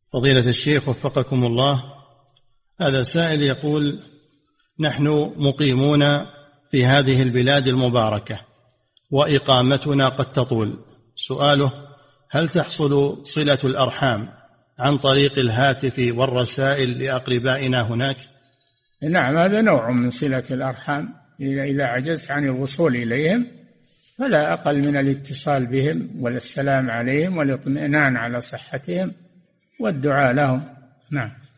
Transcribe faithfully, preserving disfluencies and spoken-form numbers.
فضيلة الشيخ وفقكم الله، هذا سائل يقول: نحن مقيمون في هذه البلاد المباركة وإقامتنا قد تطول. سؤاله: هل تحصل صلة الأرحام عن طريق الهاتف والرسائل لأقربائنا هناك؟ نعم، هذا نوع من صلة الأرحام. إذا عجزت عن الوصول إليهم فلا أقل من الاتصال بهم والسلام عليهم والاطمئنان على صحتهم والدعاء لهم. نعم.